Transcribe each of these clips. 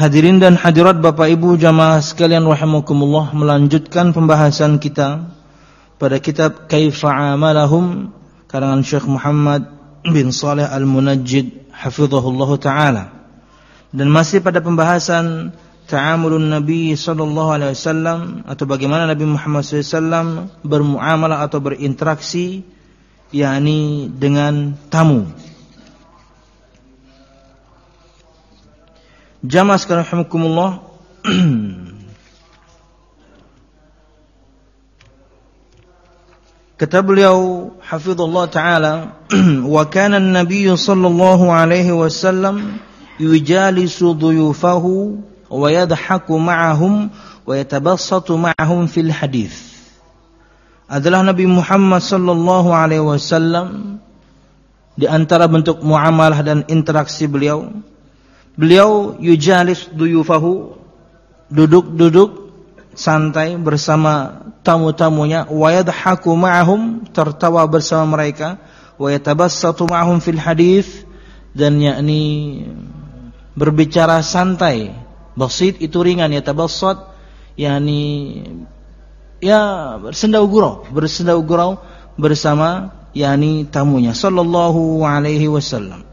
Hadirin dan hadirat Bapak Ibu jamaah sekalian rahimakumullah, melanjutkan pembahasan kita pada kitab Kaifa Amalahum karangan Syekh Muhammad bin Shalih Al-Munajjid hafizahullah taala, dan masih pada pembahasan ta'amulun Nabi sallallahu alaihi wasallam, atau bagaimana Nabi Muhammad SAW bermuamalah atau berinteraksi yakni dengan tamu. Jamaah sekalian rahimakumullah, kata beliau hafizallahu taala, wa kana an-nabiy sallallahu alaihi wasallam yujalisu dhuyufahu wa yadhaku ma'ahum wa yatabassatu ma'ahum fil hadits. Adalah Nabi Muhammad sallallahu alaihi wasallam di antara bentuk muamalah dan interaksi beliau yujalis duyufahu, duduk santai bersama tamu-tamunya, wa yadhaku ma'ahum, tertawa bersama mereka, wa yatabassatu ma'ahum fil hadits, dan yakni berbicara santai. Basit itu ringan, yatabassat yakni ya bersenda gurau bersama yakni tamunya sallallahu alaihi wasallam.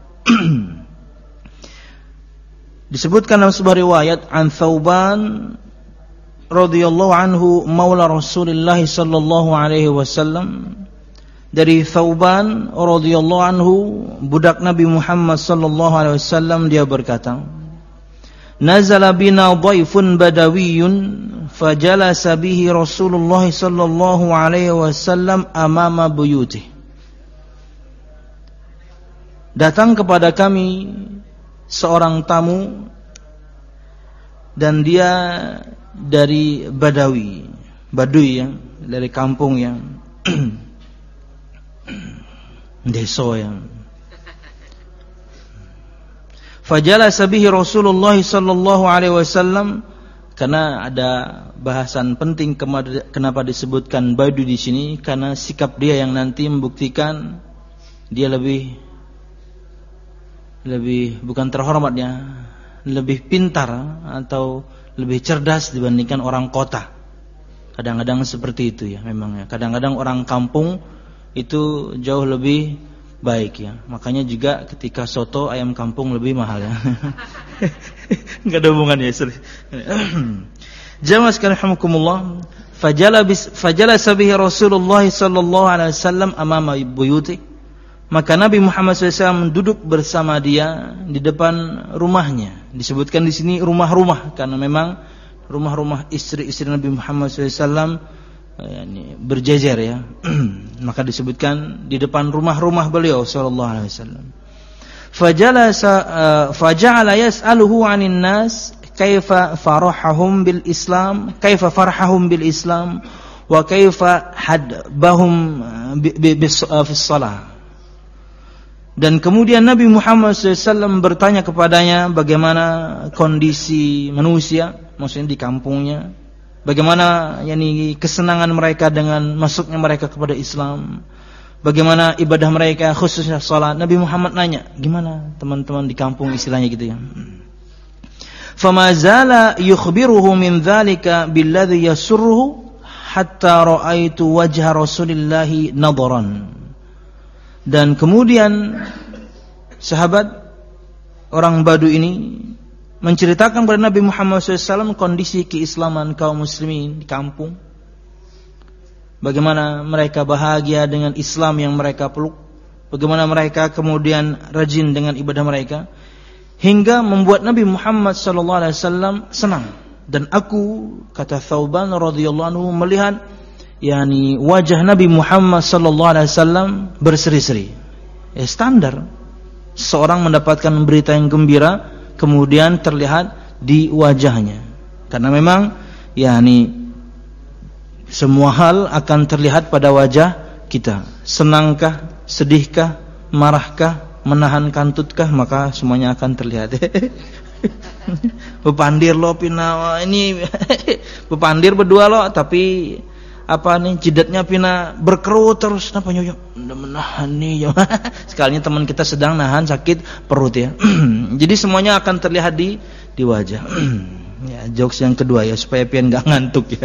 Disebutkan dalam sebuah riwayat an Thauban radhiyallahu anhu maula Rasulullah sallallahu alaihi wasallam, dari Thauban radhiyallahu anhu budak Nabi Muhammad sallallahu alaihi wasallam, dia berkata, nazala bina dhaifun badawiyyun fajalasa bihi Rasulullah sallallahu alaihi wasallam amama buyutih. Datang kepada kami seorang tamu, dan dia dari Baduy yang dari kampung yang desa yang. Fajalasa bihi Rasulullah sallallahu alaihi wasallam, karena ada bahasan penting kenapa disebutkan Baduy di sini, karena sikap dia yang nanti membuktikan dia lebih bukan terhormatnya, lebih pintar atau lebih cerdas dibandingkan orang kota. Kadang-kadang seperti itu ya, memang ya. Kadang-kadang orang kampung itu jauh lebih baik ya. Makanya juga ketika soto ayam kampung lebih mahal ya. Enggak ada hubungannya. Jamaah sekalian rahimakumullah, fajalasa bihi Rasulullah sallallahu alaihi wasallam amama buyuti. Maka Nabi Muhammad SAW duduk bersama dia di depan rumahnya. Disebutkan di sini rumah-rumah, karena memang rumah-rumah istri-istri Nabi Muhammad SAW berjejer ya. Maka disebutkan di depan rumah-rumah beliau sallallahu alaihi wasallam. Faja'ala yas'aluhu 'anil nas kaifa farahahum bil Islam, kaifa farahahum bil Islam, wa kaifa hadbahum fi shalah. Dan kemudian Nabi Muhammad SAW bertanya kepadanya bagaimana kondisi manusia, maksudnya di kampungnya, bagaimana yakni kesenangan mereka dengan masuknya mereka kepada Islam, bagaimana ibadah mereka khususnya salat. Nabi Muhammad nanya, gimana teman-teman di kampung istilahnya gitu ya. Fama zala yukhbiruhu min dzalika billadzi yasurruhu hatta ra'aitu wajha Rasulillahi nadharan. Dan kemudian sahabat orang Baduy ini menceritakan kepada Nabi Muhammad SAW kondisi keislaman kaum muslimin di kampung, bagaimana mereka bahagia dengan Islam yang mereka peluk, bagaimana mereka kemudian rajin dengan ibadah mereka, hingga membuat Nabi Muhammad SAW senang. Dan aku, kata Thauban radhiyallahu anhu, melihat yakni wajah Nabi Muhammad SAW berseri-seri. Ya, standar seorang mendapatkan berita yang gembira kemudian terlihat di wajahnya, karena memang yakni semua hal akan terlihat pada wajah kita. Senangkah, sedihkah, marahkah, menahan kantutkah, maka semuanya akan terlihat. Bepandir lo pina ini bepandir berdua lo, tapi apa nih jidatnya pina berkerut terus, kenapa nyoyo udah menahan nih. Sekalinya teman kita sedang nahan sakit perut ya. Jadi semuanya akan terlihat di wajah. Ya, jokes yang kedua ya, supaya pian enggak ngantuk ya.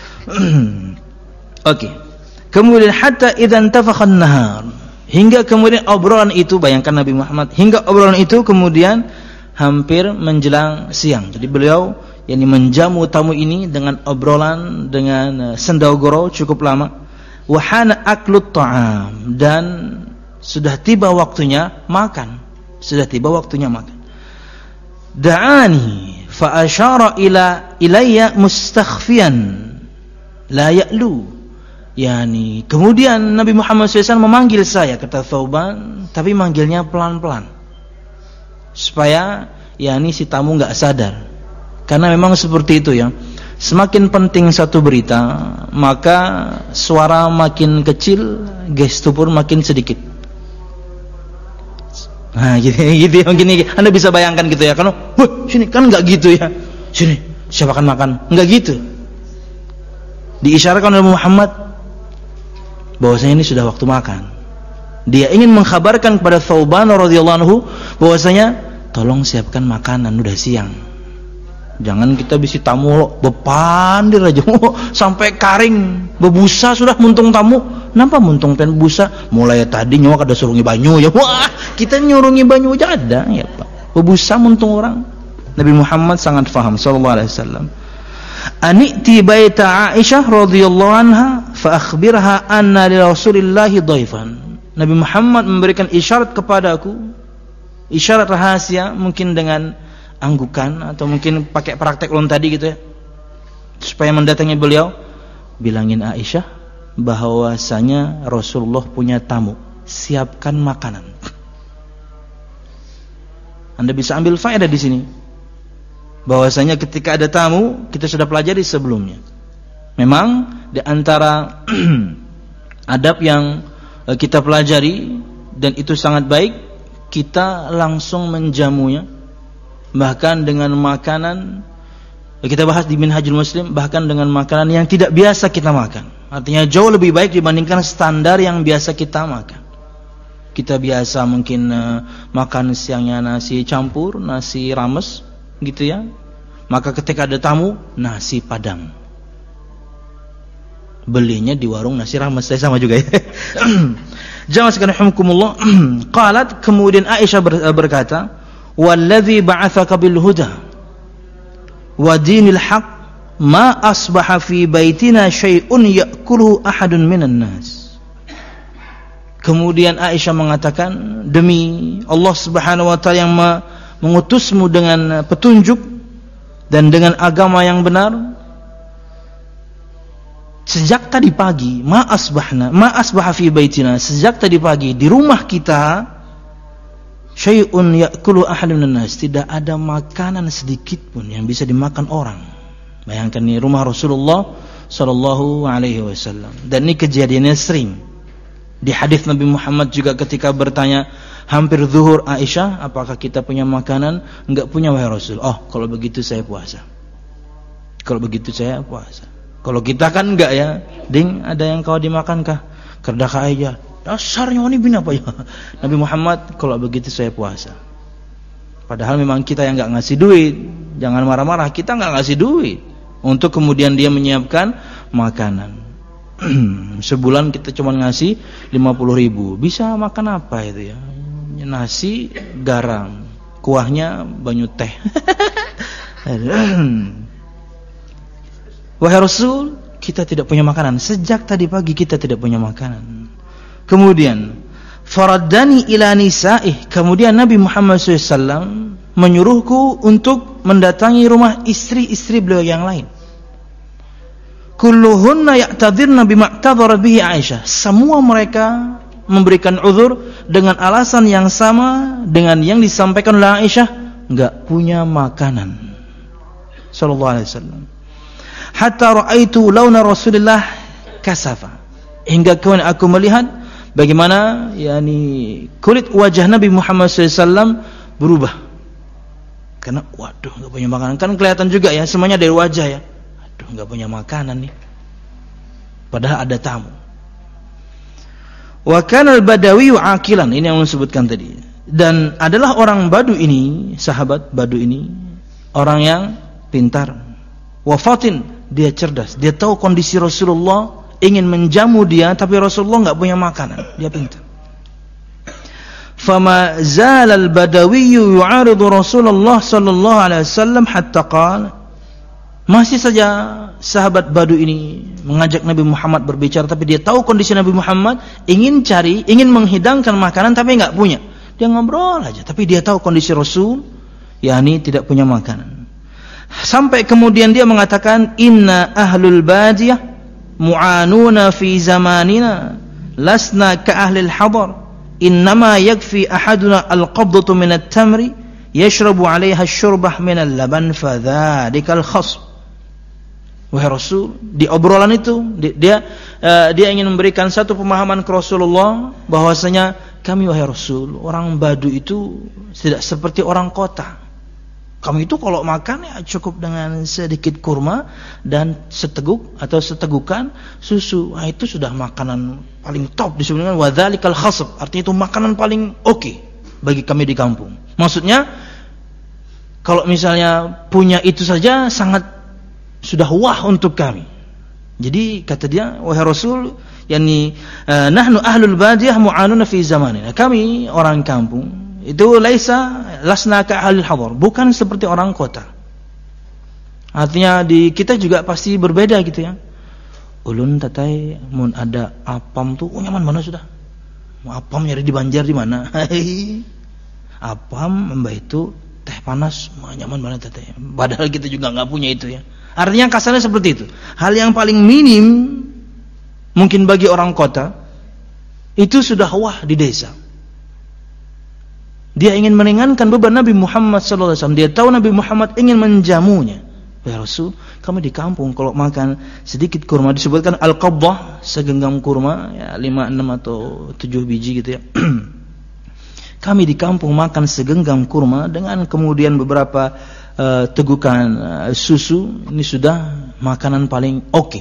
Oke. Kemudian hatta idzan tafakhan nahar, hingga kemudian obrolan itu, bayangkan Nabi Muhammad, hingga obrolan itu kemudian hampir menjelang siang. Jadi beliau menjamu tamu ini dengan obrolan, dengan sendagoro cukup lama. Wa hana aklut ta'am, dan sudah tiba waktunya makan. Sudah tiba waktunya makan. Da'ani fa asyara ilayya mustakhfiyan la ya'lu. Kemudian Nabi Muhammad SAW memanggil saya, kata Thauban, tapi manggilnya pelan-pelan. Supaya si tamu enggak sadar. Karena memang seperti itu ya. Semakin penting satu berita, maka suara makin kecil, gestur pun makin sedikit. Nah, gitu ya, gini. Anda bisa bayangkan gitu ya, kan? Sini kan enggak gitu ya. Sini, siapa akan makan? Enggak gitu. Diisyaratkan oleh Muhammad bahwasanya ini sudah waktu makan. Dia ingin mengkhabarkan kepada Thauban radhiyallahu anhu bahwasanya tolong siapkan makanan, udah siang. Jangan kita bisi tamu lo bepandir aja sampai karing bebusa sudah muntung tamu. Kenapa muntung pen busa? Mulai tadi nyawa kada surungi banyu ya. Wah, kita nyurungi banyu aja ada ya, Pak. Bebusa muntung orang. Nabi Muhammad sangat faham sallallahu alaihi wasallam. Aniti baita Aisyah radhiyallahu anha fa akhbirha anna li Rasulillah dhaifan. Nabi Muhammad memberikan isyarat kepadaku, isyarat rahasia, mungkin dengan anggukan atau mungkin pakai praktek ulun tadi gitu ya, supaya mendatangi beliau. Bilangin Aisyah bahwasanya Rasulullah punya tamu, siapkan makanan. Anda bisa ambil faedah di sini bahwasanya ketika ada tamu, kita sudah pelajari sebelumnya. Memang di antara adab yang kita pelajari dan itu sangat baik, kita langsung menjamunya, bahkan dengan makanan, kita bahas di Minhajul Muslim, bahkan dengan makanan yang tidak biasa kita makan. Artinya jauh lebih baik dibandingkan standar yang biasa kita makan. Kita biasa mungkin makan siangnya nasi campur, nasi rames gitu ya. Maka ketika ada tamu, nasi padang. Belinya di warung nasi rames, saya sama juga ya. Jangan sekalian humkumullah. Qalat, kemudian Aisyah berkata, "Walladzi ba'atsaka bil huda wa dinil haq ma asbaha fi baitina syai'un ya'kuluhu ahadun minan nas." Kemudian Aisyah mengatakan, demi Allah Subhanahu wa taala yang mengutusmu dengan petunjuk dan dengan agama yang benar, sejak tadi pagi ma asbaha fi baitina, sejak tadi pagi di rumah kita syai'un ya'kulu ahadun minan nas, tidak ada makanan sedikit pun yang bisa dimakan orang. Bayangkan nih, rumah Rasulullah sallallahu alaihi wasallam. Dan ini kejadiannya sering. Di hadis Nabi Muhammad juga ketika bertanya hampir zuhur, Aisyah, apakah kita punya makanan? Enggak punya wahai Rasul. Oh, kalau begitu saya puasa. Kalau begitu saya puasa. Kalau kita kan enggak ya. Ding, ada yang kau dimakan kah? Kerdaka aja. Dasarnya ini bin apa ya? Nabi Muhammad, kalau begitu saya puasa. Padahal memang kita yang enggak ngasih duit. Jangan marah-marah, kita enggak ngasih duit untuk kemudian dia menyiapkan makanan. Sebulan kita cuma ngasih 50.000. Bisa makan apa itu ya? Nasi, garam, kuahnya banyu teh. Wahai Rasul, kita tidak punya makanan. Sejak tadi pagi kita tidak punya makanan. Kemudian faraddani ila nisa'ih, kemudian Nabi Muhammad SAW menyuruhku untuk mendatangi rumah istri-istri beliau yang lain. Kulluhunna ya'tadhirna bima'tadharat bihi Aisyah. Semua mereka memberikan uzur dengan alasan yang sama dengan yang disampaikan oleh Aisyah, enggak punya makanan. Sallallahu alaihi wasallam. Hatta ra'aitu launa Rasulullah kasafa. Hingga kemudian aku melihat bagaimana kulit wajah Nabi Muhammad SAW berubah. Karena waduh, enggak punya makanan. Kan kelihatan juga ya, semuanya dari wajah ya. Aduh, enggak punya makanan nih. Padahal ada tamu. Wa kana al-badawi aqilan, ini yang disebutkan tadi. Dan adalah orang Badu ini, sahabat Badu ini, orang yang pintar. Wa fatin, dia cerdas. Dia tahu kondisi Rasulullah, ingin menjamu dia, tapi Rasulullah enggak punya makanan. Dia pintar. Fama zala al-badawi yu'aridu Rasulullah sallallahu alaihi wasallam hatta qala. Masih saja sahabat Badu ini mengajak Nabi Muhammad berbicara, tapi dia tahu kondisi Nabi Muhammad, ingin menghidangkan makanan tapi enggak punya. Dia ngobrol aja, tapi dia tahu kondisi Rasul, yakni tidak punya makanan. Sampai kemudian dia mengatakan, inna ahlul badiyah mu'anuna fi zamanina lasna ka ahlil hadar, innama yakfi ahaduna al-qabdatu min at-tamri yashrabu 'alayha asy-syurbah min al-laban fadzalika al-khasb. Wahai Rasul, di obrolan itu dia ingin memberikan satu pemahaman ke Rasulullah bahwasanya kami, wahai Rasul, orang Badu itu tidak seperti orang kota. Kami itu kalau makan ya cukup dengan sedikit kurma dan seteguk atau setegukan susu. Nah, itu sudah makanan paling top disebut dengan wadzalikal khasab. Artinya itu makanan paling oke bagi kami di kampung. Maksudnya kalau misalnya punya itu saja sangat sudah wah untuk kami. Jadi kata dia, wahai Rasul, yakni nahnu ahlul badiyah mu'anuna fi zamanina. Kami orang kampung itu lasna ka ahlil hadar, bukan seperti orang kota. Artinya di kita juga pasti berbeda gitu ya. Ulun tatai mun ada apam tuh, nyaman mana sudah? Mau apam nyari di Banjar di mana? Apam mbah itu teh panas, nyaman mana tatai. Padahal kita juga enggak punya itu ya. Artinya kasarnya seperti itu. Hal yang paling minim mungkin bagi orang kota itu sudah wah di desa. Dia ingin meringankan beban Nabi Muhammad SAW. Dia tahu Nabi Muhammad ingin menjamunya. Ya Rasul, kami di kampung kalau makan sedikit kurma, disebutkan al-qabdah, segenggam kurma, ya 5, 6 atau 7 biji gitu ya. Kami di kampung makan segenggam kurma dengan kemudian beberapa tegukan susu, ini sudah makanan paling oke.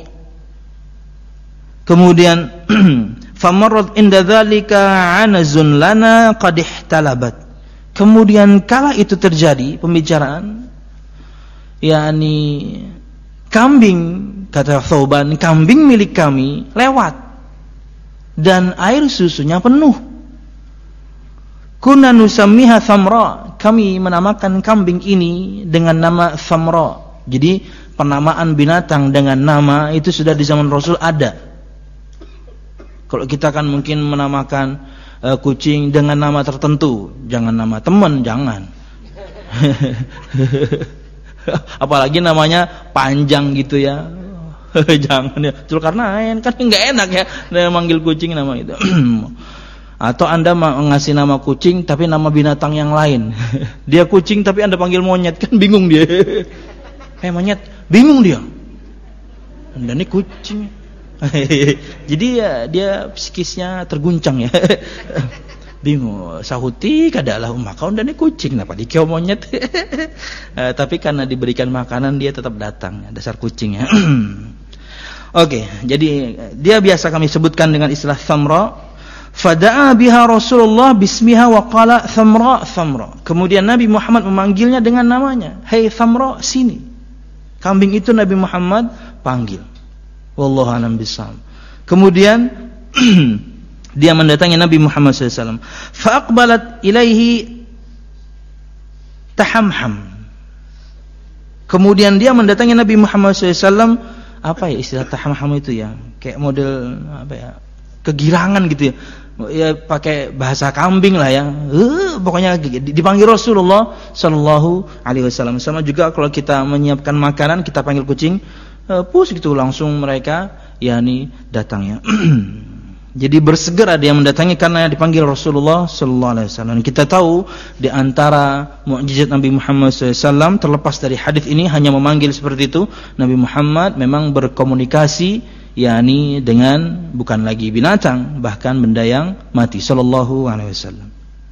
Kemudian famarrat inda dzalika anazun lana qad ihtalabat. Kemudian kala itu terjadi pembicaraan, yakni kambing, kata Thauban, kambing milik kami lewat dan air susunya penuh. Kunna nusammiha thamra, kami menamakan kambing ini dengan nama thamra. Jadi penamaan binatang dengan nama itu sudah di zaman Rasul ada. Kalau kita kan mungkin menamakan kucing dengan nama tertentu, jangan nama teman, jangan. Apalagi namanya panjang gitu ya. Jangan ya. Zulkarnain kan enggak enak ya manggil kucing nama itu. Atau Anda ngasih nama kucing tapi nama binatang yang lain. Dia kucing tapi Anda panggil monyet, kan bingung dia. Monyet, bingung dia. Anda ini kucing. Jadi ya dia psikisnya terguncang ya. Bingung. Sahuti kadalah maka Anda ini kucing, kenapa dikira monyet? Tapi karena diberikan makanan dia tetap datang, dasar kucing ya. Oke, jadi dia biasa kami sebutkan dengan istilah thamra. Fada'a biha Rasulullah bismiha wa qala thamra thamra. Kemudian Nabi Muhammad memanggilnya dengan namanya. Hai thamra, sini. Kambing itu Nabi Muhammad panggil. Wallahu a'lam bishawab. Kemudian dia mendatangi Nabi Muhammad SAW. Fa aqbalat ilaihi tahamham. Kemudian dia mendatangi Nabi Muhammad SAW. Apa ya istilah tahamham itu ya? Kayak model apa ya? Kegirangan gitu ya. Ya pakai bahasa kambing lah ya. Pokoknya dipanggil Rasulullah sallallahu alaihi wasallam. Sama juga kalau kita menyiapkan makanan kita panggil kucing, pus gitu langsung mereka yakni datang ya. Jadi bersegera dia mendatangi karena dipanggil Rasulullah sallallahu alaihi wasallam. Kita tahu di antara mukjizat Nabi Muhammad SAW terlepas dari hadis ini hanya memanggil seperti itu, Nabi Muhammad memang berkomunikasi yakni dengan bukan lagi binatang, bahkan benda yang mati sallallahu alaihi wasallam.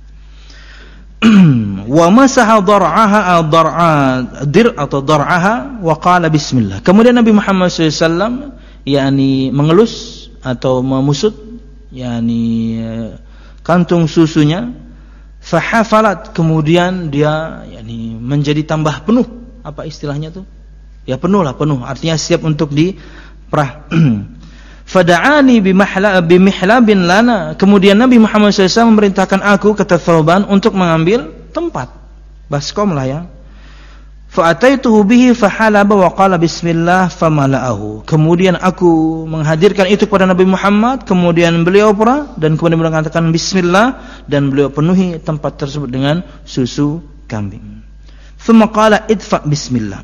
Wa masaha dar'aha atau dar'aha wa qala bismillah. Kemudian Nabi Muhammad SAW yakni mengelus atau memusut yakni kantung susunya, fahafalat, kemudian dia yakni menjadi tambah penuh apa istilahnya tuh? Ya penuh, artinya siap untuk diperah. Fada'ani bimihlabin lana. Kemudian Nabi Muhammad SAW memerintahkan aku, kata Thawban, untuk mengambil tempat baskom lah ya. Fa'ataituhu bihi fahalaba wa qala bismillah famala'ahu. Kemudian aku menghadirkan itu kepada Nabi Muhammad, kemudian beliau perah dan kemudian mengatakan bismillah dan beliau penuhi tempat tersebut dengan susu kambing. Thumma qala idfa bismillah.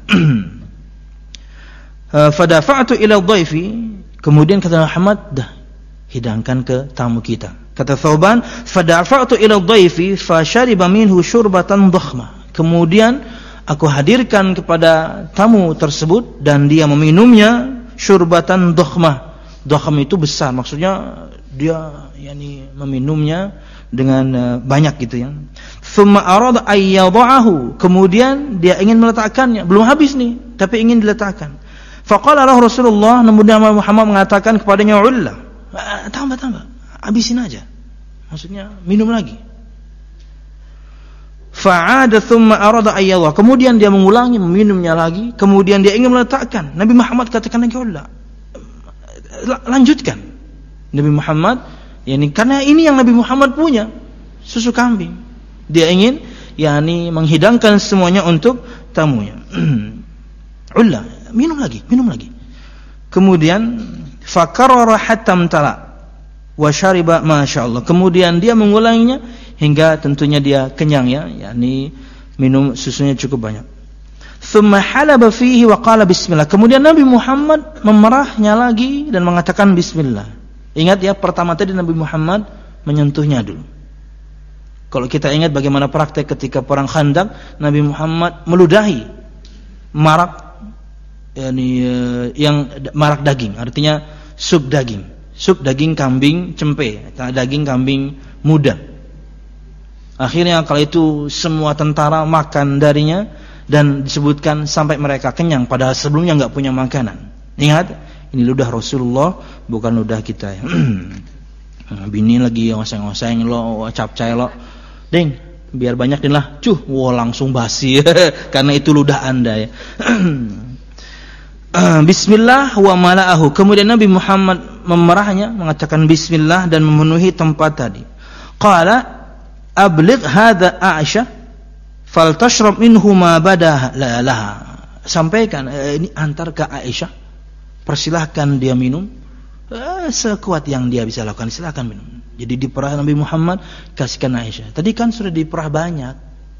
Fadafa'tu ila dhaifi. Kemudian kata Muhammad, dah hidangkan ke tamu kita. Kata Thawban, fadafa'tu ila dhaifi fa shariba minhu syurbatan dhakhma. Kemudian aku hadirkan kepada tamu tersebut dan dia meminumnya syurbatan dhakhmah. Dhakham itu besar, maksudnya dia meminumnya dengan banyak gitu ya. Thumma arada ay yad'ahu. Kemudian dia ingin meletakkannya, belum habis nih, tapi ingin diletakkan. Faqala lahu Rasulullah, namun Nabi Muhammad mengatakan kepadanya, "Ulla." Tambah, habisin aja. Maksudnya minum lagi. Fa'ada thumma arada ayyallah. Kemudian dia mengulangi, meminumnya lagi, kemudian dia ingin meletakkan. Nabi Muhammad katakan lagi, "Ulla." Lanjutkan. Nabi Muhammad, karena ini yang Nabi Muhammad punya, susu kambing. Dia ingin menghidangkan semuanya untuk tamunya. Ulla, minum lagi. Kemudian fakarara hatta amtala wa syariba masyaallah. Kemudian dia mengulanginya hingga tentunya dia kenyang ya, minum susunya cukup banyak. Thumma halaba fihi wa qala bismillah. Kemudian Nabi Muhammad memerahnya lagi dan mengatakan bismillah. Ingat ya, pertama tadi Nabi Muhammad menyentuhnya dulu. Kalau kita ingat bagaimana praktek ketika perang Khandaq, Nabi Muhammad meludahi marak marak daging, artinya sup daging kambing cempe, daging kambing muda. Akhirnya kala itu semua tentara makan darinya dan disebutkan sampai mereka kenyang, padahal sebelumnya enggak punya makanan. Ingat, ini ludah Rasulullah, bukan ludah kita ya. Bini lagi ngoseng-ngoseng lo, capcay lo. Ding, biar banyak lah. Langsung basi karena itu ludah Anda ya. Bismillah wa mala'ahu. Kemudian Nabi Muhammad memerahnya, mengatakan bismillah dan memenuhi tempat tadi. Qala abligh hadza Aisyah faltashrab minhu ma bada laha. Sampaikan ini antar ke Aisyah, persilahkan dia minum sekuat yang dia bisa lakukan, silakan minum. Jadi diperah Nabi Muhammad, kasihkan Aisyah. Tadi kan sudah diperah banyak,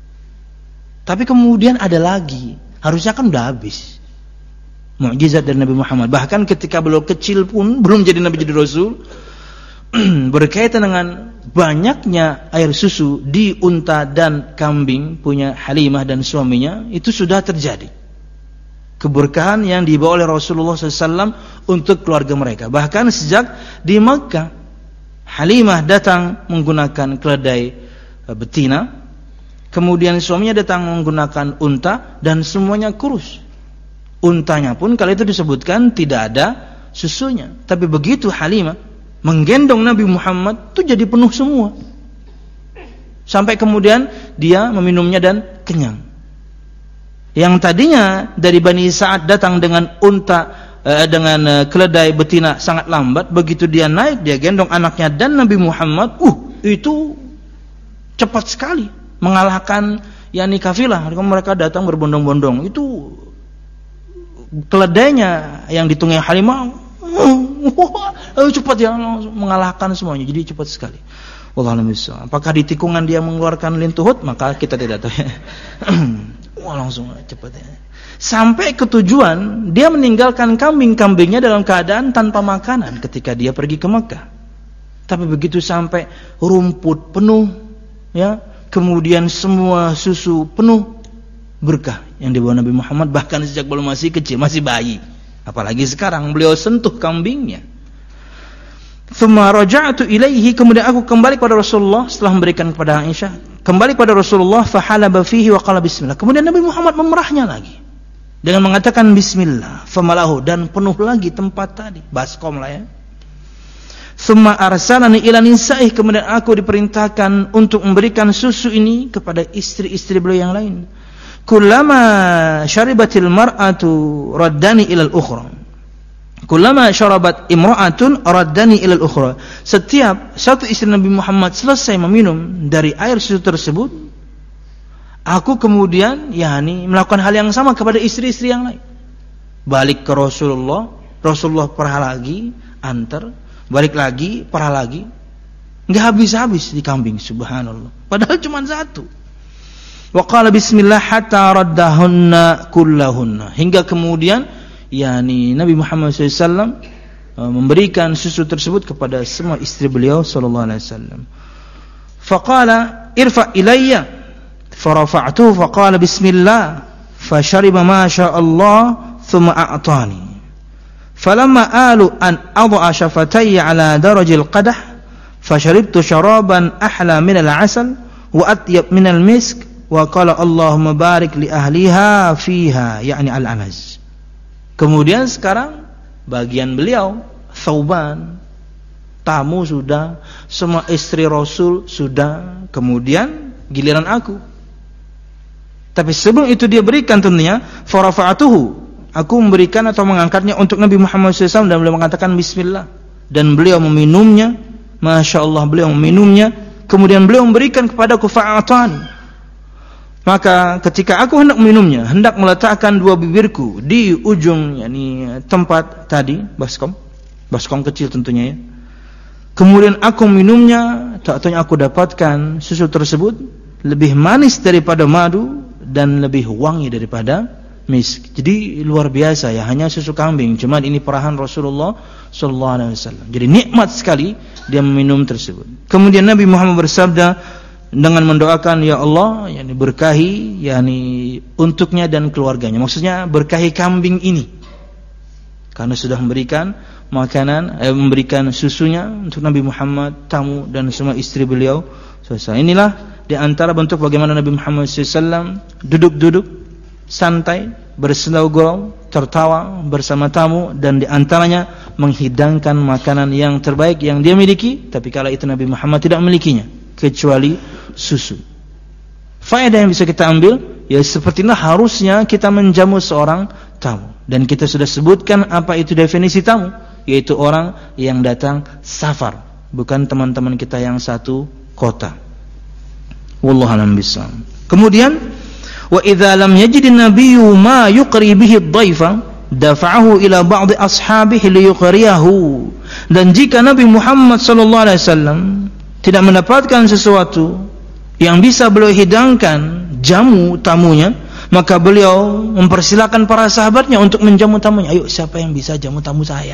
tapi kemudian ada lagi, harusnya kan udah habis. Mukjizat dari Nabi Muhammad. Bahkan ketika beliau kecil pun, belum jadi Nabi, jadi Rasul, berkaitan dengan banyaknya air susu di unta dan kambing punya Halimah dan suaminya, itu sudah terjadi keberkahan yang dibawa oleh Rasulullah SAW untuk keluarga mereka. Bahkan sejak di Makkah, Halimah datang menggunakan keledai betina, kemudian suaminya datang menggunakan unta, dan semuanya kurus. Untanya pun kala itu disebutkan tidak ada susunya, tapi begitu Halimah menggendong Nabi Muhammad itu jadi penuh semua, sampai kemudian dia meminumnya dan kenyang. Yang tadinya dari Bani Sa'ad datang dengan unta dengan keledai betina sangat lambat, begitu dia naik, dia gendong anaknya dan Nabi Muhammad, itu cepat sekali mengalahkan kafilah. Mereka datang berbondong-bondong, itu keledainya yang ditunggangi Halimah cepat ya, langsung mengalahkan semuanya, jadi cepat sekali. Wallahu a'lam. Apakah di tikungan dia mengeluarkan lintuhut, maka kita tidak tahu. Langsung cepat ya. Sampai ke tujuan, dia meninggalkan kambing-kambingnya dalam keadaan tanpa makanan ketika dia pergi ke Mekah. Tapi begitu sampai rumput penuh ya, kemudian semua susu penuh, berkah yang dibawa Nabi Muhammad, bahkan sejak belum masih kecil, masih bayi. Apalagi sekarang beliau sentuh kambingnya. Tsumma raja'tu ilaihi, kemudian aku kembali kepada Rasulullah setelah memberikan kepada Aisyah, kembali kepada Rasulullah, fa halaba fihi wa qala bismillah. Kemudian Nabi Muhammad memerahnya lagi dengan mengatakan bismillah, famalahu, dan penuh lagi tempat tadi, baskom lah ya. Tsumma arsalani ila nisa'i, kemudian aku diperintahkan untuk memberikan susu ini kepada istri-istri beliau yang lain. kullama syaribatil mar'atu raddani ilal ukhra. Kullama syarabat imra'atun raddani ilal ukhra. Setiap satu istri Nabi Muhammad selesai meminum dari air susu tersebut, aku kemudian melakukan hal yang sama kepada istri-istri yang lain. Balik ke Rasulullah, Rasulullah perah lagi, antar, balik lagi, perah lagi. Enggak habis-habis di kambing, subhanallah. Padahal cuma satu. Wa qala bismillah hatta raddahunna kullahunna. Hingga kemudian Nabi Muhammad SAW memberikan susu tersebut kepada semua istri beliau sallallahu alaihi wasallam. Faqala irfa ilayya, farafa'tuhu faqala bismillah, fashariba ma syaa Allah thumma a'tani. Falamma alu an adha shafatayya ala darajil qadah, fasharibtu sharaban ahla min al-'asal wa atyab min al-misk. Wa qala Allahumma barik li ahliha fiha, yakni al-anaz. Kemudian sekarang bagian beliau, Thauban, tamu sudah, semua istri Rasul sudah, kemudian giliran aku. Tapi sebelum itu dia berikan tentunya farafa'atuhu, aku memberikan atau mengangkatnya untuk Nabi Muhammad SAW dan beliau mengatakan bismillah, dan beliau meminumnya. Masya Allah, beliau meminumnya. Kemudian beliau memberikan kepadaku fa'atani. Maka ketika aku hendak minumnya, hendak meletakkan dua bibirku di ujung tempat tadi, baskom kecil tentunya ya. Kemudian aku minumnya, tak taunya aku dapatkan susu tersebut lebih manis daripada madu dan lebih wangi daripada misk. Jadi luar biasa ya, hanya susu kambing, cuma ini perahan Rasulullah sallallahu alaihi wasallam. Jadi nikmat sekali dia meminum tersebut. Kemudian Nabi Muhammad bersabda dengan mendoakan, ya Allah, berkahi untuknya dan keluarganya. Maksudnya berkahi kambing ini, karena sudah memberikan makanan, memberikan susunya untuk Nabi Muhammad, tamu dan semua istri beliau. Inilah di antara bentuk bagaimana Nabi Muhammad SAW duduk-duduk santai, berselau gurau, tertawa bersama tamu, dan di antaranya menghidangkan makanan yang terbaik yang dia miliki. Tapi kala itu Nabi Muhammad tidak memilikinya kecuali susu. Faedah yang bisa kita ambil, ya seperti inilah harusnya kita menjamu seorang tamu. Dan kita sudah sebutkan apa itu definisi tamu, yaitu orang yang datang safar, bukan teman-teman kita yang satu kota. Wallahu a'lam bishawab. Kemudian wa idza lam yajidin nabiyyu ma yuqri bihi ad-dhaifa dafa'ahu ila ba'd ashabihi liyuqriyahu. Dan jika Nabi Muhammad sallallahu alaihi wasallam tidak mendapatkan sesuatu yang bisa beliau hidangkan jamu tamunya, maka beliau mempersilakan para sahabatnya untuk menjamu tamunya. Ayo, siapa yang bisa jamu tamu saya?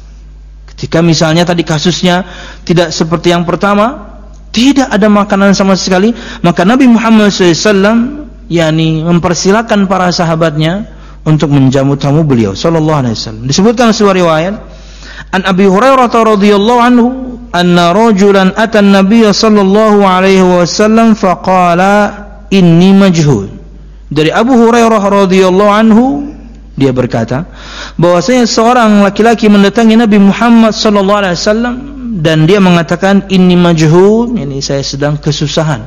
Ketika misalnya tadi kasusnya tidak seperti yang pertama, tidak ada makanan sama sekali, maka Nabi Muhammad SAW mempersilakan para sahabatnya untuk menjamu tamu beliau sallallahu alaihi wasallam. Disebutkan sebuah riwayat an Abi Hurairah radhiyallahu anhu anna rajulan ata an-nabiy sallallahu alaihi wasallam faqala inni majhul. Dari Abu Hurairah radhiyallahu anhu, dia berkata bahwasanya seorang laki-laki mendatangi Nabi Muhammad sallallahu alaihi wasallam dan dia mengatakan inni majhul, saya sedang kesusahan.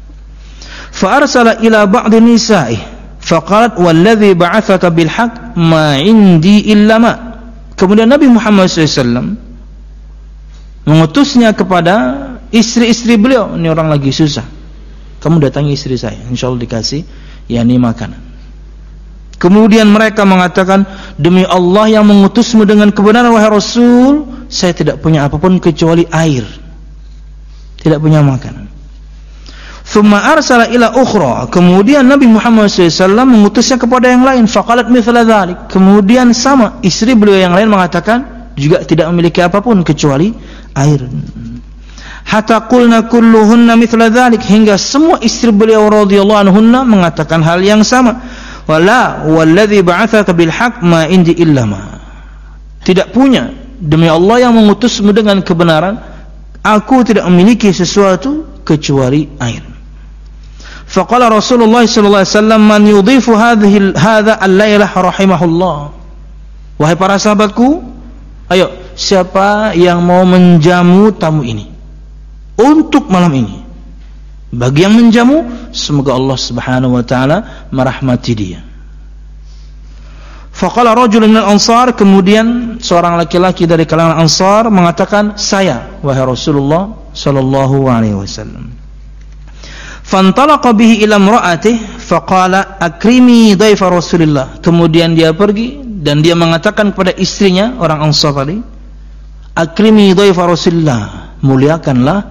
Fa arsala ila ba'd nisa'i faqalat walladhi ba'athaka bil haqq ma 'indi illa ma. Kemudian Nabi Muhammad SAW mengutusnya kepada istri-istri beliau, ini orang lagi susah, kamu datangi istri saya, insyaallah dikasih makanan. Kemudian mereka mengatakan, demi Allah yang mengutusmu dengan kebenaran wahai Rasul, saya tidak punya apapun kecuali air, tidak punya makanan. Thumma arsala ila ukhra. Kemudian Nabi Muhammad SAW mengutusnya kepada yang lain, faqalat mithla dzalik. Kemudian sama istri beliau yang lain mengatakan juga tidak memiliki apapun kecuali air. Hatta qulna kulluhunna mithla dzalik, hingga semua istri beliau radhiyallahu anhunna mengatakan hal yang sama. Wala walladzi ba'atsaka bil haqq ma indi illa ma. Tidak punya, demi Allah yang mengutusmu dengan kebenaran, aku tidak memiliki sesuatu kecuali air. Faqala Rasulullah sallallahu alaihi wasallam man yudhifu hadha al-lailah rahimahullah. Wahai para sahabatku, ayo, siapa yang mau menjamu tamu ini untuk malam ini? Bagi yang menjamu, semoga Allah Subhanahu wa taala merahmati dia. Faqala rajulun minal ansar, kemudian seorang laki-laki dari kalangan Ansar mengatakan, "Saya, wahai Rasulullah sallallahu alaihi wasallam." Fantalaqa bihi ila imra'atihi faqala akrimi dhaifa Rasulillah. Kemudian dia pergi dan dia mengatakan kepada istrinya, orang Ansar tadi, "Akrimi dhaifa Rasulillah." Muliakanlah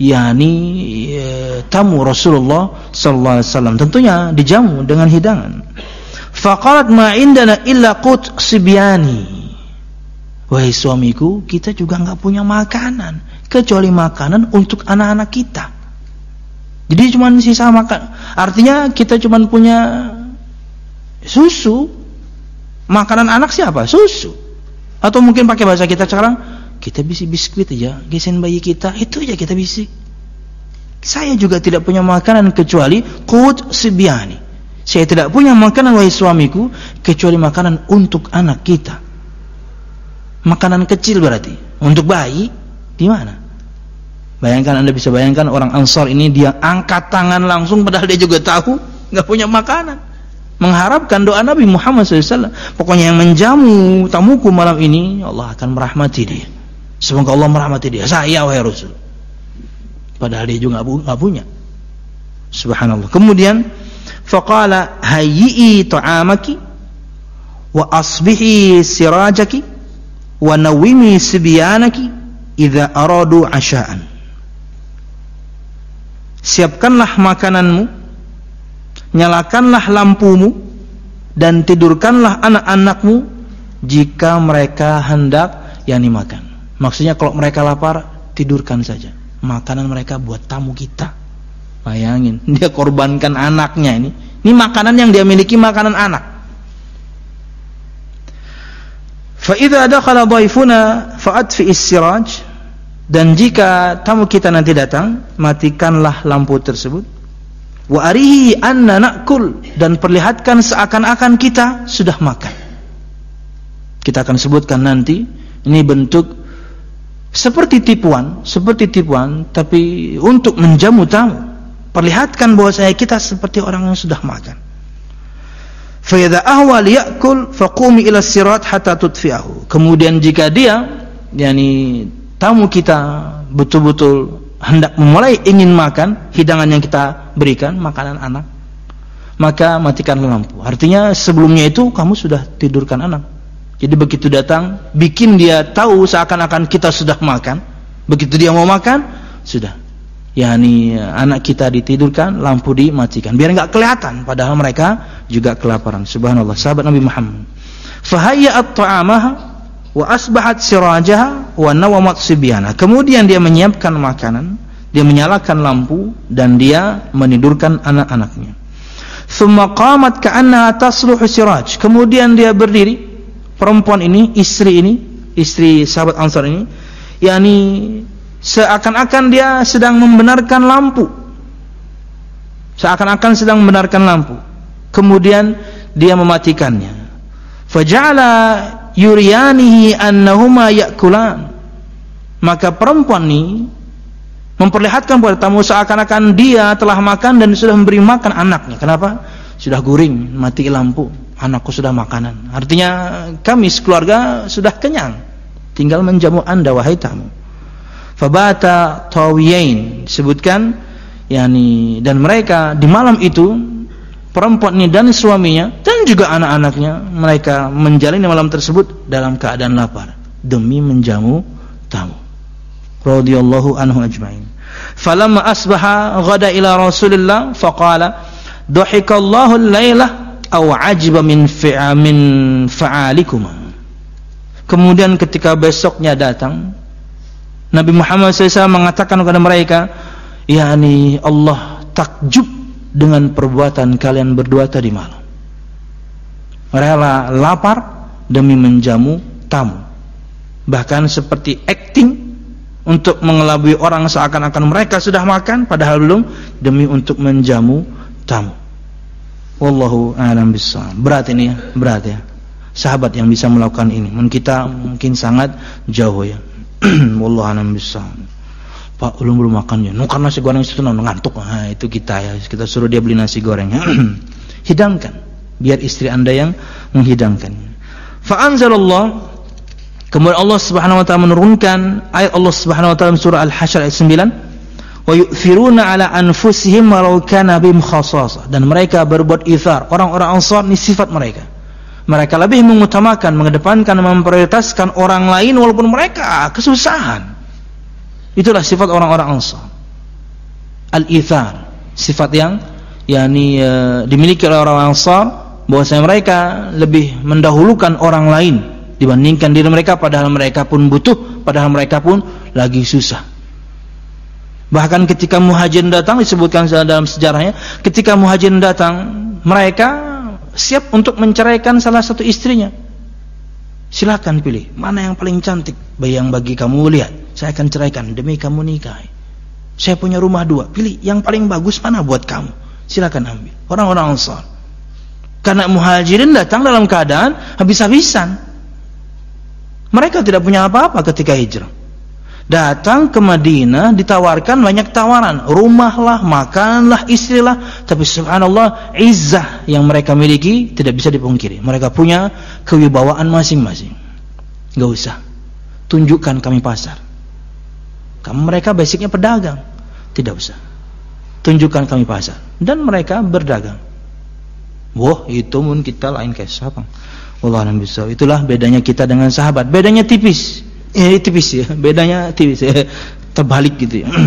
tamu Rasulullah sallallahu alaihi wasallam. Tentunya dijamu dengan hidangan. Faqalat ma indana illa qut sibyani. Wahai suamiku, kita juga enggak punya makanan kecuali makanan untuk anak-anak kita. Jadi cuma sisa makan. Artinya kita cuma punya susu. Makanan anak siapa? Susu. Atau mungkin pakai bahasa kita sekarang, kita bisi biskuit aja, gesen bayi kita, itu aja kita bisi. Saya juga tidak punya makanan kecuali qut sibyani. Saya tidak punya makanan wahai suamiku kecuali makanan untuk anak kita. Makanan kecil berarti untuk bayi di mana? Bayangkan, Anda bisa bayangkan orang Ansar ini, dia angkat tangan langsung padahal dia juga tahu enggak punya makanan. Mengharapkan doa Nabi Muhammad SAW. Pokoknya yang menjamu tamuku malam ini, Allah akan merahmati dia. Semoga Allah merahmati dia. Saya wahai Rasul. Padahal dia juga enggak punya. Subhanallah. Kemudian faqala hayyi ta'amaki wa asbihi sirajaki wa nawimi sibyanaki idza aradu 'asha'an. Siapkanlah makananmu, nyalakanlah lampumu, dan tidurkanlah anak-anakmu jika mereka hendak makan. Maksudnya kalau mereka lapar, tidurkan saja. Makanan mereka buat tamu kita. Bayangin, dia korbankan anaknya ini. Ini makanan yang dia miliki, makanan anak. Fa idza dakhala dhaifuna fa'atfi'is siraj. Dan jika tamu kita nanti datang, matikanlah lampu tersebut. Wa arihi anna na'kul, dan perlihatkan seakan-akan kita sudah makan. Kita akan sebutkan nanti, ini bentuk seperti tipuan, tapi untuk menjamu tamu. Perlihatkan bahwa kita seperti orang yang sudah makan. Fa idza ahwa liyakul faqumi ila sirat hatta tudfi'ahu. Kemudian jika dia tamu kita betul-betul hendak memulai ingin makan hidangan yang kita berikan, makanan anak, maka matikanlah lampu. Artinya sebelumnya itu kamu sudah tidurkan anak. Jadi begitu datang, bikin dia tahu seakan-akan kita sudah makan. Begitu dia mau makan, sudah. Anak kita ditidurkan, lampu dimatikan biar enggak kelihatan padahal mereka juga kelaparan. Subhanallah, sahabat Nabi Muhammad. Fahayya'at ta'amaha wa asbahat sirajaha wa nawamat sibyana. Kemudian dia menyiapkan makanan, dia menyalakan lampu, dan dia menidurkan anak-anaknya. Thumma qamat ka'annaha tasluhu siraj. Kemudian dia berdiri, perempuan ini, istri sahabat Ansar ini, seakan-akan dia sedang membenarkan lampu. Kemudian dia mematikannya. Faja'ala yuriyanihi annahuma ya'kulan. Maka perempuan ini memperlihatkan kepada tamu seakan-akan dia telah makan dan sudah memberi makan anaknya. Kenapa? Sudah guring, mati lampu, anakku sudah makanan. Artinya kami sekeluarga sudah kenyang, tinggal menjamu Anda wahai tamu. Fabata tawiyain, disebutkan dan mereka di malam itu, perempuan ini dan suaminya dan juga anak-anaknya, mereka menjalani malam tersebut dalam keadaan lapar demi menjamu tamu. Radhiyallahu anhu ajma'in. Falamma asbaha ghada ila Rasulillah faqala dhahikallahu al-laila aw ajiba min fa'alikuma. Kemudian ketika besoknya datang, Nabi Muhammad SAW mengatakan kepada mereka, Allah takjub dengan perbuatan kalian berdua tadi malam. Rela lapar demi menjamu tamu. Bahkan seperti acting untuk mengelabui orang seakan-akan mereka sudah makan padahal belum, demi untuk menjamu tamu. Wallahu a'lam bissawab. Berat ini ya, berat ya. Sahabat yang bisa melakukan ini. Kita mungkin sangat jauh ya. Wallahu a'lam bissawab. Pak, belum makan ya. Nukar nasi goreng itu ngantuk. Nah, itu kita suruh dia beli nasi goreng. Hidangkan, biar istri Anda yang menghidangkannya. Fa anzalallah, kemudian Allah Subhanahu wa taala menurunkan ayat Allah Subhanahu wa taala surah Al-Hasyr ayat 9. Wa yu'thiruna ala anfusihim walau kana bihim khassasah, dan mereka berbuat ithar. Orang-orang Ansar ini sifat mereka. Mereka lebih mengutamakan, mengedepankan, memprioritaskan orang lain walaupun mereka kesusahan. Itulah sifat orang-orang Ansar. Al-ithar, sifat yang dimiliki oleh orang Ansar, bahwasanya mereka lebih mendahulukan orang lain dibandingkan diri mereka, padahal mereka pun butuh, padahal mereka pun lagi susah. Bahkan ketika Muhajirin datang, disebutkan dalam sejarahnya, ketika Muhajirin datang, mereka siap untuk menceraikan salah satu istrinya. Silakan pilih, mana yang paling cantik yang bagi kamu, lihat, saya akan ceraikan demi kamu nikahi. Saya punya rumah 2, pilih yang paling bagus mana buat kamu, silakan ambil. Orang-orang Ansar, karena Muhajirin datang dalam keadaan habis-habisan, mereka tidak punya apa-apa ketika hijrah. Datang ke Madinah ditawarkan banyak tawaran, rumah lah, makan lah, istri lah, tapi subhanallah, izzah yang mereka miliki tidak bisa dipungkiri. Mereka punya kewibawaan masing-masing. Gak usah tunjukkan kami pasar, mereka basicnya pedagang, tidak usah tunjukkan kami pasar, dan mereka berdagang. Wah, itu pun kita lain kayak siapa. Wallahu a'lam bishawab. Itulah bedanya kita dengan sahabat. Bedanya tipis. Bedanya tipis ya. Terbalik gitu ya.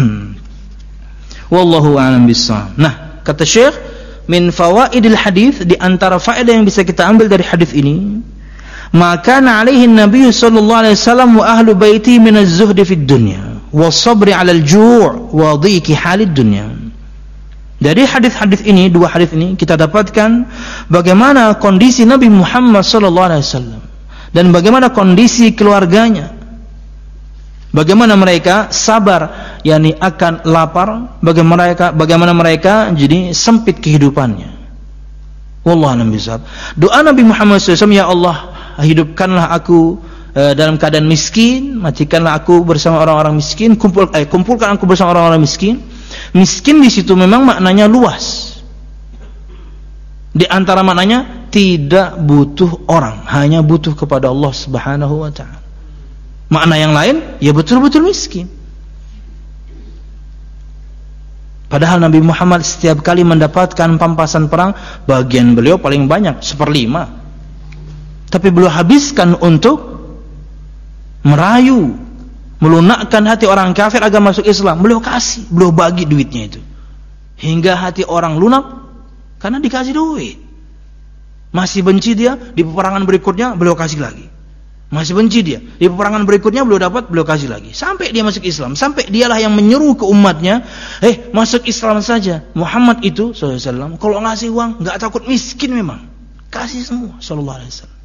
Wallahu a'lam bishawab. Nah, kata Syekh, min fawaidil hadis, di antara faedah yang bisa kita ambil dari hadis ini, maka alaihi Nabi sallallahu alaihi wasallam wa ahlu baiti min az-zuhd fid dunya wa sabri 'ala al-ju' wa dhiqi halid dunya. Dari hadis-hadis ini, 2 hadis ini, kita dapatkan bagaimana kondisi Nabi Muhammad sallallahu alaihi wasallam dan bagaimana kondisi keluarganya. Bagaimana mereka sabar akan lapar, bagaimana mereka jadi sempit kehidupannya. Wallahu a'lam bishawab. Doa Nabi Muhammad SAW, ya Allah, hidupkanlah aku dalam keadaan miskin, matikanlah aku bersama orang-orang miskin, kumpulkan aku bersama orang-orang miskin. Miskin di situ memang maknanya luas. Di antara maknanya tidak butuh orang, hanya butuh kepada Allah Subhanahu wa taala. Makna yang lain, ya betul-betul miskin. Padahal Nabi Muhammad setiap kali mendapatkan pampasan perang, bagian beliau paling banyak 1/5. Tapi beliau habiskan untuk merayu, melunakkan hati orang kafir agar masuk Islam. Beliau kasih, beliau bagi duitnya itu, hingga hati orang lunak karena dikasih duit. Masih benci dia, di peperangan berikutnya beliau kasih lagi. Masih benci dia, di peperangan berikutnya beliau dapat, beliau kasih lagi, sampai dia masuk Islam. Sampai dialah yang menyeru ke umatnya, masuk Islam saja. Muhammad itu SAW kalau ngasih uang nggak takut miskin, memang kasih semua sallallahu alaihi wasallam.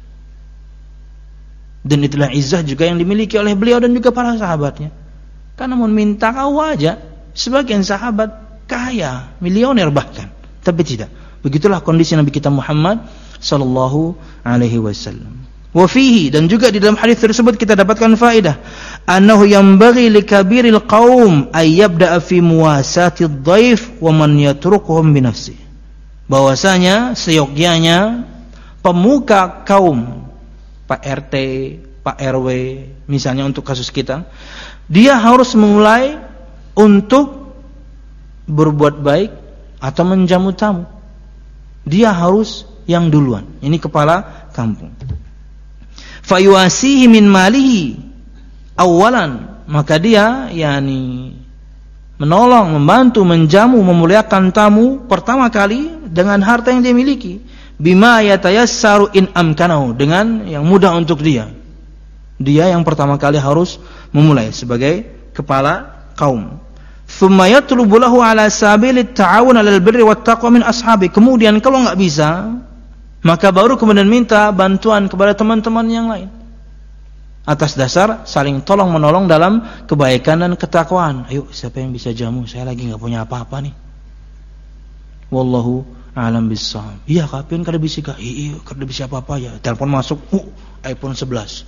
Dan itulah izzah juga yang dimiliki oleh beliau dan juga para sahabatnya. Karena mau minta kau aja, sebagian sahabat kaya, milioner bahkan, tapi tidak. Begitulah kondisi Nabi kita Muhammad sallallahu alaihi wasallam. Wa fihi, dan juga di dalam hadis tersebut kita dapatkan faedah, annahu yanbaghi likabiril qaum ay yabda'a fi muwasati ad-dhaif wa man yatrukuhum bi nafsihi. Bahwasanya seyogyanya pemuka kaum, Pak RT, Pak RW, misalnya untuk kasus kita, dia harus memulai untuk berbuat baik atau menjamu tamu. Dia harus yang duluan. Ini kepala kampung. Fayuasihi min malihi awalan, maka dia menolong, membantu, menjamu, memuliakan tamu pertama kali dengan harta yang dia miliki. Bima yatayassaru in amkanahu, dengan yang mudah untuk dia. Dia yang pertama kali harus memulai sebagai kepala kaum. Thumma yatlubu lahu ala sabilit ta'awun 'alal birri wat taqwa min ashabi. Kemudian kalau enggak bisa, maka baru kemudian minta bantuan kepada teman-teman yang lain. Atas dasar saling tolong menolong dalam kebaikan dan ketakwaan. Ayo, siapa yang bisa jamu? Saya lagi enggak punya apa-apa nih. Wallahu a'lam bishawab. Iya, kapan kada bisa kah? Iya, kada bisa apa-apa ya. Telepon masuk, iPhone 11.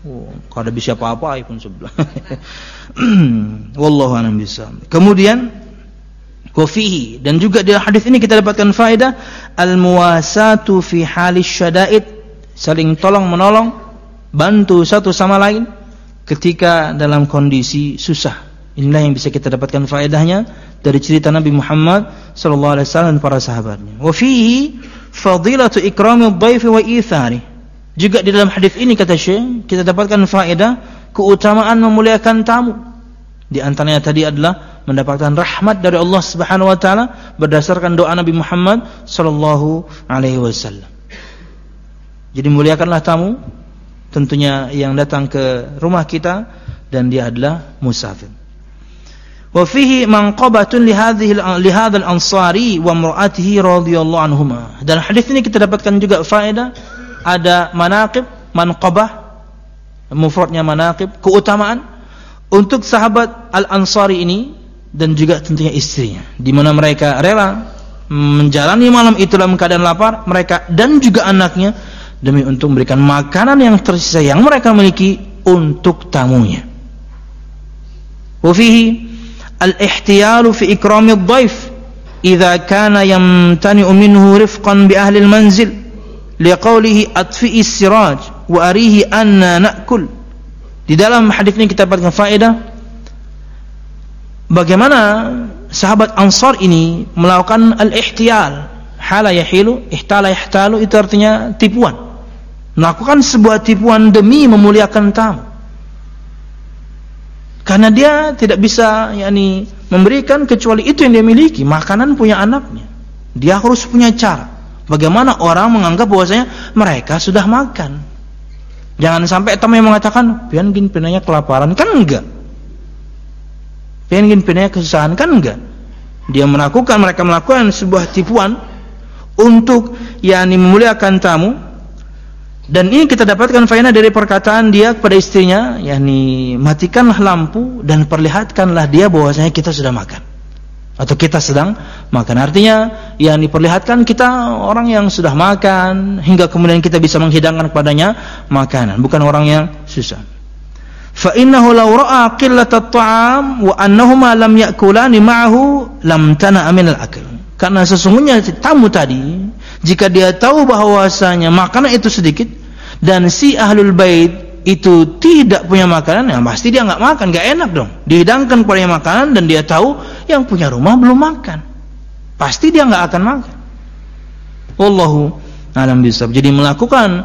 Kalau ada bisa apa-apa pun sebelah. Wallahu a'lam bishawab. Kemudian wafihi, dan juga di hadis ini kita dapatkan faedah al-muwasatu fi halis syada'id, saling tolong menolong, bantu satu sama lain ketika dalam kondisi susah. Inilah yang bisa kita dapatkan faedahnya dari cerita Nabi Muhammad sallallahu alaihi wasallam dan para sahabatnya. Wa fihi fadilatu ikramid dhaifi wa ithari. Juga di dalam hadis ini kata Syekh, kita dapatkan faedah keutamaan memuliakan tamu. Di antaranya tadi adalah mendapatkan rahmat dari Allah Subhanahu wa taala berdasarkan doa Nabi Muhammad sallallahu alaihi wasallam. Jadi muliakanlah tamu, tentunya yang datang ke rumah kita, dan dia adalah musafir. Wa fihi manqabatun li hadzal ansari wa mar'atihi radhiyallahu anhuma. Dalam hadis ini kita dapatkan juga faedah, ada manaqib, manqabah, mufradnya manaqib, keutamaan untuk sahabat Al-Ansari ini dan juga tentunya istrinya, di mana mereka rela menjalani malam itu dalam keadaan lapar, mereka dan juga anaknya, demi untuk memberikan makanan yang tersisa yang mereka miliki untuk tamunya. Wa fihi al-ihtiyalu fi ikramid dhaif idza kana yamtani'u minhu rifqan bi ahli al-manzil liqaulihi atfi'is siraj wa arihi anna na'kul. Di dalam hadis ini kita dapatkan faedah bagaimana sahabat Ansar ini melakukan al-ihtiyal. Hala yahilu, ihtala yahtalu, itu artinya tipuan. Melakukan sebuah tipuan demi memuliakan tamu. Karena dia tidak bisa memberikan kecuali itu yang dia miliki, makanan punya anaknya. Dia harus punya cara bagaimana orang menganggap bahwasanya mereka sudah makan. Jangan sampai tamu yang mengatakan pian gin penanya kelaparan, kan enggak. Pian gin penanya kesusahan, kan enggak. Mereka melakukan sebuah tipuan untuk memuliakan tamu. Dan ini kita dapatkan faedah dari perkataan dia kepada istrinya, matikanlah lampu dan perlihatkanlah dia bahwasanya kita sudah makan atau kita sedang makan. Artinya diperlihatkan kita orang yang sudah makan hingga kemudian kita bisa menghidangkan kepadanya makanan, bukan orang yang susah. Fa innahu law ra'a qillatat ta'am wa annahuma lam ya'kulani ma'ahu lam tana'a minal akl. Karena sesungguhnya tamu tadi, jika dia tahu bahwasanya makanan itu sedikit dan si ahlul bait itu tidak punya makanan, pasti dia enggak makan, enggak enak dong. Dihidangkan kepadanya makanan dan dia tahu yang punya rumah belum makan, pasti dia enggak akan makan. Wallahu a'lam bishawab. Jadi melakukan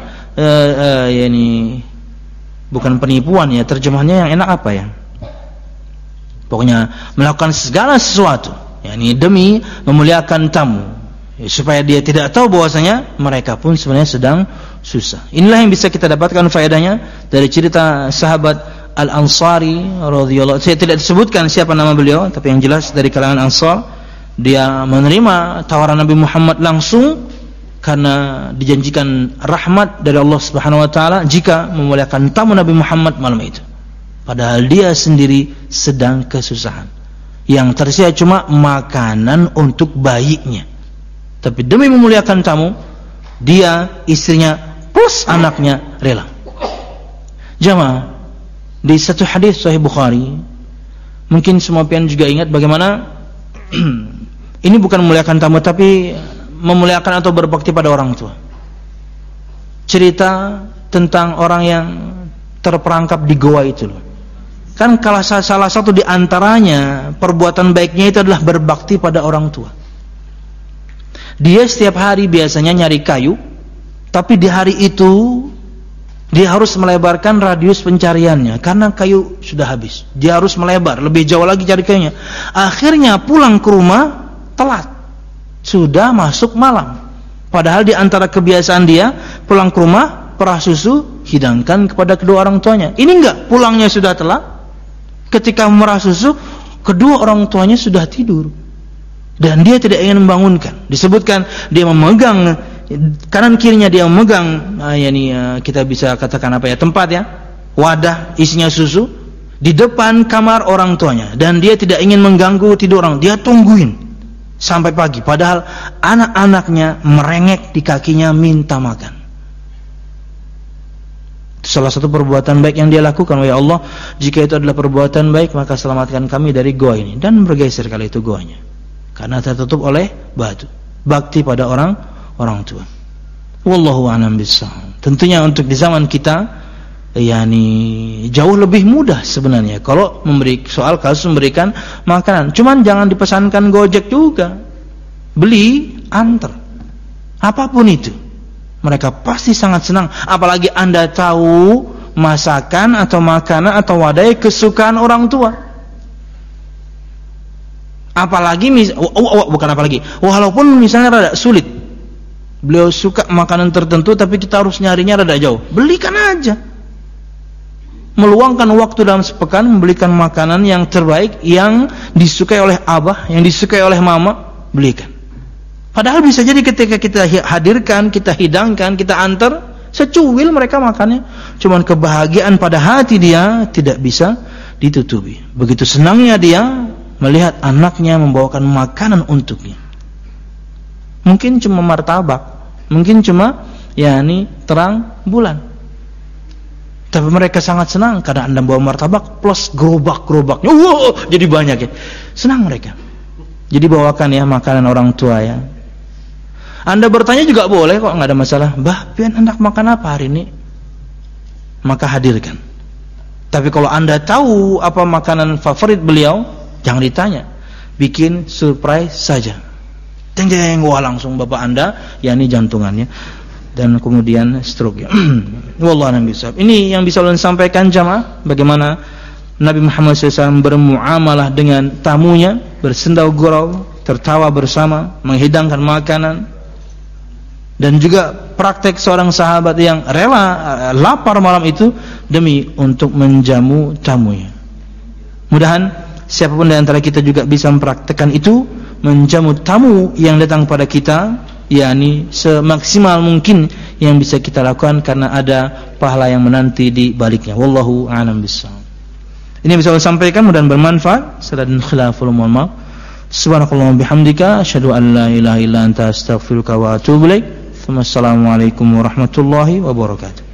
bukan penipuan ya, terjemahannya yang enak apa ya? Pokoknya melakukan segala sesuatu demi memuliakan tamu, supaya dia tidak tahu bahwasanya mereka pun sebenarnya sedang susah. Inilah yang bisa kita dapatkan faedahnya dari cerita sahabat Al-Ansari radhiyallahu. Saya tidak disebutkan siapa nama beliau, tapi yang jelas dari kalangan Ansar. Dia menerima tawaran Nabi Muhammad langsung karena dijanjikan rahmat dari Allah Subhanahu wa taala jika memuliakan tamu Nabi Muhammad malam itu. Padahal dia sendiri sedang kesusahan. Yang tersisa cuma makanan untuk bayinya. Tapi demi memuliakan tamu, dia, istrinya, plus anaknya rela. Jamaah, di satu hadis Sahih Bukhari, mungkin semua pian juga ingat bagaimana ini bukan memuliakan tamu, tapi memuliakan atau berbakti pada orang tua. Cerita tentang orang yang terperangkap di goa itu loh. Kan salah satu di antaranya perbuatan baiknya itu adalah berbakti pada orang tua. Dia setiap hari biasanya nyari kayu, tapi di hari itu dia harus melebarkan radius pencariannya karena kayu sudah habis. Dia harus melebar lebih jauh lagi cari kayunya. Akhirnya pulang ke rumah telat, sudah masuk malam. Padahal di antara kebiasaan dia pulang ke rumah, perah susu hidangkan kepada kedua orang tuanya. Ini enggak, pulangnya sudah telat. Ketika merah susu, kedua orang tuanya sudah tidur dan dia tidak ingin membangunkan. Disebutkan dia memegang kanan kirinya, dia memegang kita bisa katakan tempat wadah isinya susu di depan kamar orang tuanya, dan dia tidak ingin mengganggu tidur orang. Dia tungguin sampai pagi, padahal anak-anaknya merengek di kakinya minta makan. Salah satu perbuatan baik yang dia lakukan, ya Allah, jika itu adalah perbuatan baik, maka selamatkan kami dari goa ini. Dan bergeser kali itu goanya, karena tertutup oleh batu. Bakti pada orang tua. Wallahu a'lam bishawab. Tentunya untuk di zaman kita, jauh lebih mudah sebenarnya kalau soal kasus memberikan makanan. Cuman jangan dipesankan Gojek juga. Beli, antar. Apapun itu. Mereka pasti sangat senang, apalagi Anda tahu masakan atau makanan atau wadah kesukaan orang tua. Walaupun misalnya rada sulit, beliau suka makanan tertentu tapi kita harus nyarinya rada jauh, belikan aja. Meluangkan waktu dalam sepekan membelikan makanan yang terbaik, yang disukai oleh abah, yang disukai oleh mama, belikan. Padahal bisa jadi ketika kita hadirkan, kita hidangkan, kita antar, secuil mereka makannya. Cuman kebahagiaan pada hati dia tidak bisa ditutupi. Begitu senangnya dia melihat anaknya membawakan makanan untuknya. Mungkin cuma martabak, mungkin cuma terang bulan. Tapi mereka sangat senang karena Anda bawa martabak plus gerobak-gerobaknya. Wow, jadi banyak ya. Senang mereka. Jadi bawakan ya makanan orang tua ya. Anda bertanya juga boleh kok, nggak ada masalah. Bah, pian hendak makan apa hari ini? Maka hadirkan. Tapi kalau Anda tahu apa makanan favorit beliau, jangan ditanya. Bikin surprise saja. Jeng-jeng, wah langsung bapak Anda, jantungannya. Dan kemudian stroke ya. Wallahu a'lam bishawab. Ini yang bisa ulun sampaikan jamaah, bagaimana Nabi Muhammad SAW bermuamalah dengan tamunya, bersendau gurau, tertawa bersama, menghidangkan makanan. Dan juga praktek seorang sahabat yang rela lapar malam itu demi untuk menjamu tamunya. Mudahan siapapun di antara kita juga bisa mempraktekkan itu, menjamu tamu yang datang pada kita, semaksimal mungkin yang bisa kita lakukan, karena ada pahala yang menanti di baliknya. Wallahu a'lam bishawab. Ini bisa saya sampaikan, mudah bermanfaat. Salam khilaful mu'min. Subhanakallahumma bihamdika asyhadu an la ilaha illa anta astaghfiruka wa atubu ilaik. Assalamualaikum warahmatullahi wabarakatuh.